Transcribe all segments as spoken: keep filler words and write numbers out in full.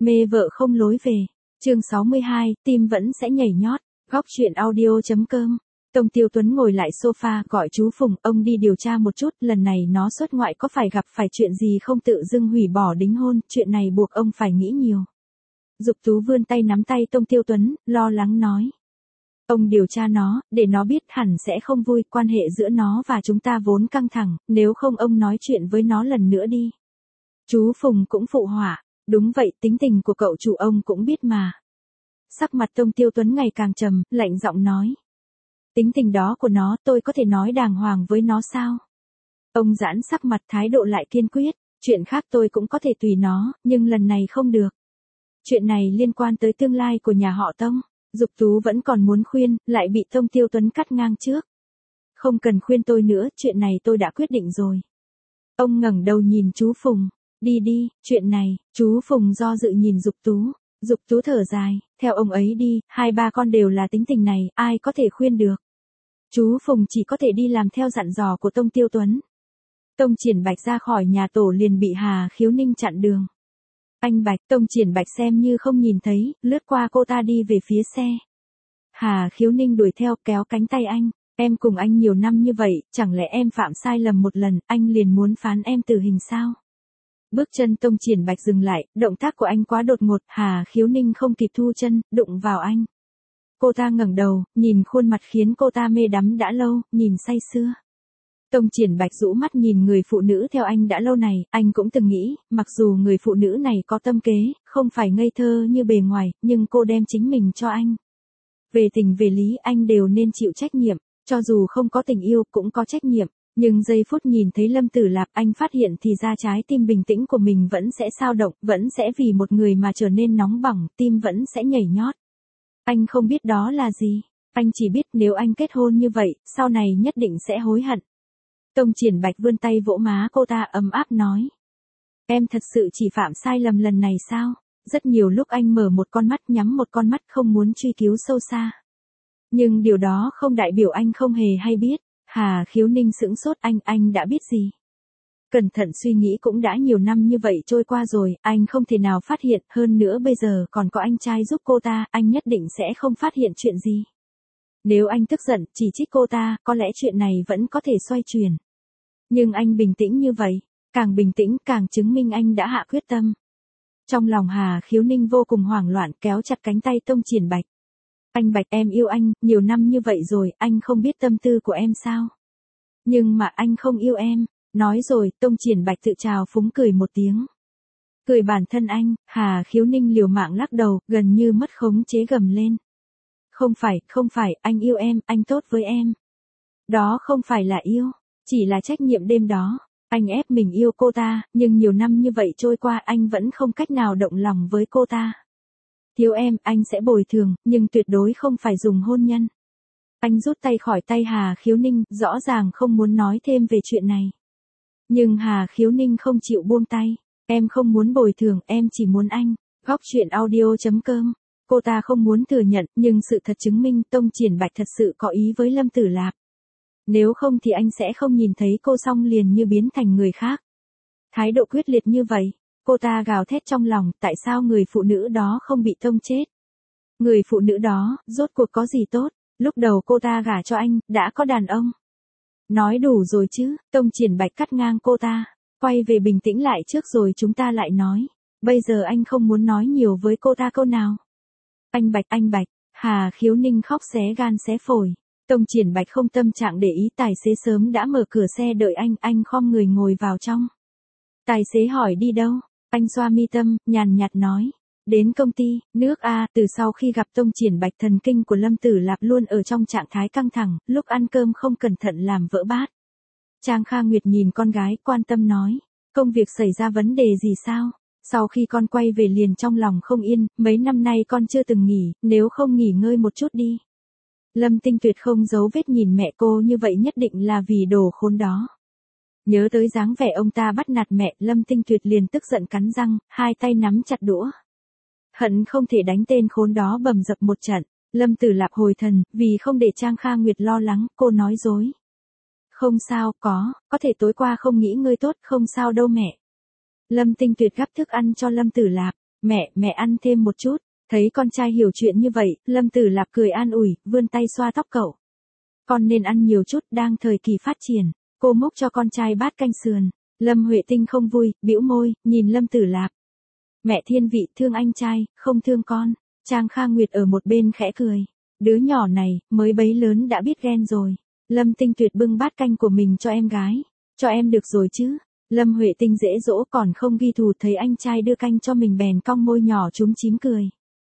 Mê vợ không lối về. Chương sáu mươi hai, tim vẫn sẽ nhảy nhót. Góc truyện audio.com. Tông Tiêu Tuấn ngồi lại sofa gọi chú Phùng, ông đi điều tra một chút, lần này nó xuất ngoại có phải gặp phải chuyện gì không tự dưng hủy bỏ đính hôn, chuyện này buộc ông phải nghĩ nhiều. Dục Tú vươn tay nắm tay Tông Tiêu Tuấn, lo lắng nói. Ông điều tra nó, để nó biết hẳn sẽ không vui, quan hệ giữa nó và chúng ta vốn căng thẳng, nếu không ông nói chuyện với nó lần nữa đi. Chú Phùng cũng phụ họa, đúng vậy, tính tình của cậu chủ ông cũng biết mà. Sắc mặt Tông Tiêu Tuấn ngày càng trầm, lạnh giọng nói. Tính tình đó của nó tôi có thể nói đàng hoàng với nó sao? Ông giãn sắc mặt thái độ lại kiên quyết, chuyện khác tôi cũng có thể tùy nó, nhưng lần này không được. Chuyện này liên quan tới tương lai của nhà họ Tông. Dục Tú vẫn còn muốn khuyên, lại bị Tông Tiêu Tuấn cắt ngang trước. Không cần khuyên tôi nữa, chuyện này tôi đã quyết định rồi. Ông ngẩng đầu nhìn chú Phùng, đi đi, chuyện này, chú Phùng do dự nhìn Dục Tú. Dục Tú thở dài, theo ông ấy đi, hai ba con đều là tính tình này, ai có thể khuyên được. Chú Phùng chỉ có thể đi làm theo dặn dò của Tông Tiêu Tuấn. Tông Triển Bạch ra khỏi nhà tổ liền bị Hà Khiếu Ninh chặn đường. Anh Bạch, Tông Triển Bạch xem như không nhìn thấy, lướt qua cô ta đi về phía xe. Hà Khiếu Ninh đuổi theo kéo cánh tay anh, em cùng anh nhiều năm như vậy, chẳng lẽ em phạm sai lầm một lần, anh liền muốn phán em tử hình sao? Bước chân Tông Triển Bạch dừng lại, động tác của anh quá đột ngột, Hà Khiếu Ninh không kịp thu chân, đụng vào anh. Cô ta ngẩng đầu, nhìn khuôn mặt khiến cô ta mê đắm đã lâu, nhìn say sưa. Tông Triển Bạch rũ mắt nhìn người phụ nữ theo anh đã lâu này, anh cũng từng nghĩ, mặc dù người phụ nữ này có tâm kế, không phải ngây thơ như bề ngoài, nhưng cô đem chính mình cho anh. Về tình về lý anh đều nên chịu trách nhiệm, cho dù không có tình yêu cũng có trách nhiệm. Nhưng giây phút nhìn thấy Lâm Tử Lạp anh phát hiện thì ra trái tim bình tĩnh của mình vẫn sẽ xao động, vẫn sẽ vì một người mà trở nên nóng bỏng, tim vẫn sẽ nhảy nhót. Anh không biết đó là gì, anh chỉ biết nếu anh kết hôn như vậy, sau này nhất định sẽ hối hận. Tông Triển Bạch vươn tay vỗ má cô ta ấm áp nói. Em thật sự chỉ phạm sai lầm lần này sao? Rất nhiều lúc anh mở một con mắt nhắm một con mắt không muốn truy cứu sâu xa. Nhưng điều đó không đại biểu anh không hề hay biết. Hà Khiếu Ninh sững sốt, anh, anh đã biết gì? Cẩn thận suy nghĩ cũng đã nhiều năm như vậy trôi qua rồi, anh không thể nào phát hiện, hơn nữa bây giờ còn có anh trai giúp cô ta, anh nhất định sẽ không phát hiện chuyện gì. Nếu anh tức giận, chỉ trích cô ta, có lẽ chuyện này vẫn có thể xoay chuyển. Nhưng anh bình tĩnh như vậy, càng bình tĩnh càng chứng minh anh đã hạ quyết tâm. Trong lòng Hà Khiếu Ninh vô cùng hoảng loạn kéo chặt cánh tay Tông Triển Bạch. Anh Bạch, em yêu anh, nhiều năm như vậy rồi, anh không biết tâm tư của em sao? Nhưng mà anh không yêu em. Nói rồi, Tông Triển Bạch tự trào phúng cười một tiếng. Cười bản thân anh, Hà Khiếu Ninh liều mạng lắc đầu, gần như mất khống chế gầm lên. Không phải, không phải, anh yêu em, anh tốt với em. Đó không phải là yêu, chỉ là trách nhiệm đêm đó. Anh ép mình yêu cô ta, nhưng nhiều năm như vậy trôi qua anh vẫn không cách nào động lòng với cô ta. Thiếu em, anh sẽ bồi thường, nhưng tuyệt đối không phải dùng hôn nhân. Anh rút tay khỏi tay Hà Khiếu Ninh, rõ ràng không muốn nói thêm về chuyện này. Nhưng Hà Khiếu Ninh không chịu buông tay. Em không muốn bồi thường, em chỉ muốn anh. Góc truyện audio.com. Cô ta không muốn thừa nhận, nhưng sự thật chứng minh Tông Triển Bạch thật sự có ý với Lâm Tử Lạp. Nếu không thì anh sẽ không nhìn thấy cô xong liền như biến thành người khác. Thái độ quyết liệt như vậy. Cô ta gào thét trong lòng, tại sao người phụ nữ đó không bị Tông chết? Người phụ nữ đó, rốt cuộc có gì tốt? Lúc đầu cô ta gả cho anh, đã có đàn ông. Nói đủ rồi chứ, Tông Triển Bạch cắt ngang cô ta. Quay về bình tĩnh lại trước rồi chúng ta lại nói. Bây giờ anh không muốn nói nhiều với cô ta câu nào. Anh Bạch, anh Bạch, Hà Khiếu Ninh khóc xé gan xé phổi. Tông Triển Bạch không tâm trạng để ý, tài xế sớm đã mở cửa xe đợi anh, anh khom người ngồi vào trong. Tài xế hỏi đi đâu? Anh xoa mi tâm, nhàn nhạt nói. Đến công ty, nước A, từ sau khi gặp Tông Triển Bạch thần kinh của Lâm Tử Lạp luôn ở trong trạng thái căng thẳng, lúc ăn cơm không cẩn thận làm vỡ bát. Trang Kha Nguyệt nhìn con gái, quan tâm nói. Công việc xảy ra vấn đề gì sao? Sau khi con quay về liền trong lòng không yên, mấy năm nay con chưa từng nghỉ, nếu không nghỉ ngơi một chút đi. Lâm Tinh Tuyệt không giấu vết nhìn mẹ cô như vậy nhất định là vì đồ khốn đó. Nhớ tới dáng vẻ ông ta bắt nạt mẹ, Lâm Tinh Tuyệt liền tức giận cắn răng, hai tay nắm chặt đũa. Hận không thể đánh tên khốn đó bầm dập một trận. Lâm Tử Lạp hồi thần, vì không để Trang Kha Nguyệt lo lắng, cô nói dối. Không sao, có, có thể tối qua không nghĩ ngươi tốt, không sao đâu mẹ. Lâm Tinh Tuyệt gắp thức ăn cho Lâm Tử Lạp, Mẹ, mẹ ăn thêm một chút. Thấy con trai hiểu chuyện như vậy, Lâm Tử Lạp cười an ủi, vươn tay xoa tóc cậu. Con nên ăn nhiều chút, đang thời kỳ phát triển. Cô múc cho con trai bát canh sườn. Lâm Huệ Tinh không vui, bĩu môi, nhìn Lâm Tử Lạp. Mẹ thiên vị thương anh trai, không thương con. Trang Kha Nguyệt ở một bên khẽ cười. Đứa nhỏ này, mới bấy lớn đã biết ghen rồi. Lâm Tinh Tuyệt bưng bát canh của mình cho em gái. Cho em được rồi chứ. Lâm Huệ Tinh dễ dỗ còn không ghi thù, thấy anh trai đưa canh cho mình bèn cong môi nhỏ chúm chím cười.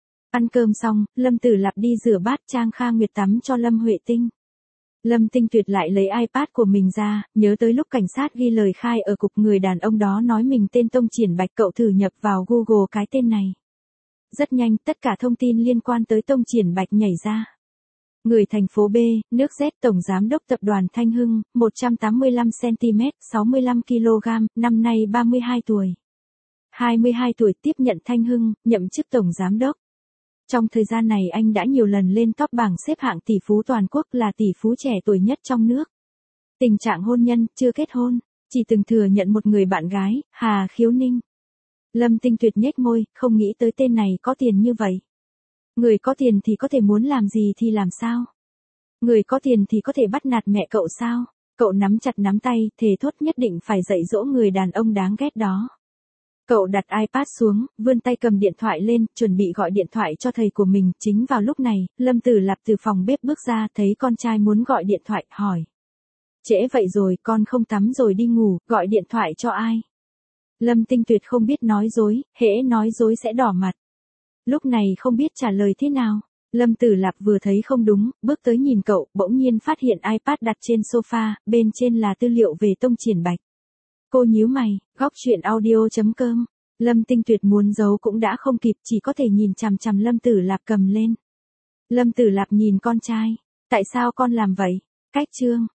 Ăn cơm xong, Lâm Tử Lạp đi rửa bát, Trang Kha Nguyệt tắm cho Lâm Huệ Tinh. Lâm Tinh Tuyệt lại lấy iPad của mình ra, nhớ tới lúc cảnh sát ghi lời khai ở cục, người đàn ông đó nói mình tên Tông Triển Bạch, cậu thử nhập vào Google cái tên này. Rất nhanh, tất cả thông tin liên quan tới Tông Triển Bạch nhảy ra. Người thành phố B, nước Z, tổng giám đốc tập đoàn Thanh Hưng, một trăm tám mươi lăm xăng-ti-mét, sáu mươi lăm ki lô gam, năm nay ba mươi hai tuổi. hai mươi hai tuổi tiếp nhận Thanh Hưng, nhậm chức tổng giám đốc. Trong thời gian này anh đã nhiều lần lên top bảng xếp hạng tỷ phú toàn quốc, là tỷ phú trẻ tuổi nhất trong nước. Tình trạng hôn nhân, chưa kết hôn, chỉ từng thừa nhận một người bạn gái, Hà Khiếu Ninh. Lâm Tinh Tuyệt nhếch môi, không nghĩ tới tên này có tiền như vậy. Người có tiền thì có thể muốn làm gì thì làm sao? Người có tiền thì có thể bắt nạt mẹ cậu sao? Cậu nắm chặt nắm tay, thề thốt nhất định phải dạy dỗ người đàn ông đáng ghét đó. Cậu đặt iPad xuống, vươn tay cầm điện thoại lên, chuẩn bị gọi điện thoại cho thầy của mình. Chính vào lúc này, Lâm Tử Lạp từ phòng bếp bước ra, thấy con trai muốn gọi điện thoại, hỏi. Trễ vậy rồi, con không tắm rồi đi ngủ, gọi điện thoại cho ai? Lâm Tinh Tuyệt không biết nói dối, hễ nói dối sẽ đỏ mặt. Lúc này không biết trả lời thế nào. Lâm Tử Lạp vừa thấy không đúng, bước tới nhìn cậu, bỗng nhiên phát hiện iPad đặt trên sofa, bên trên là tư liệu về Tông Triển Bạch. Cô nhíu mày, góc chuyện audio chấm com. Lâm Tinh Tuyệt muốn giấu cũng đã không kịp, chỉ có thể nhìn chằm chằm Lâm Tử Lạp cầm lên. Lâm Tử Lạp nhìn con trai. Tại sao con làm vậy? Cách chương.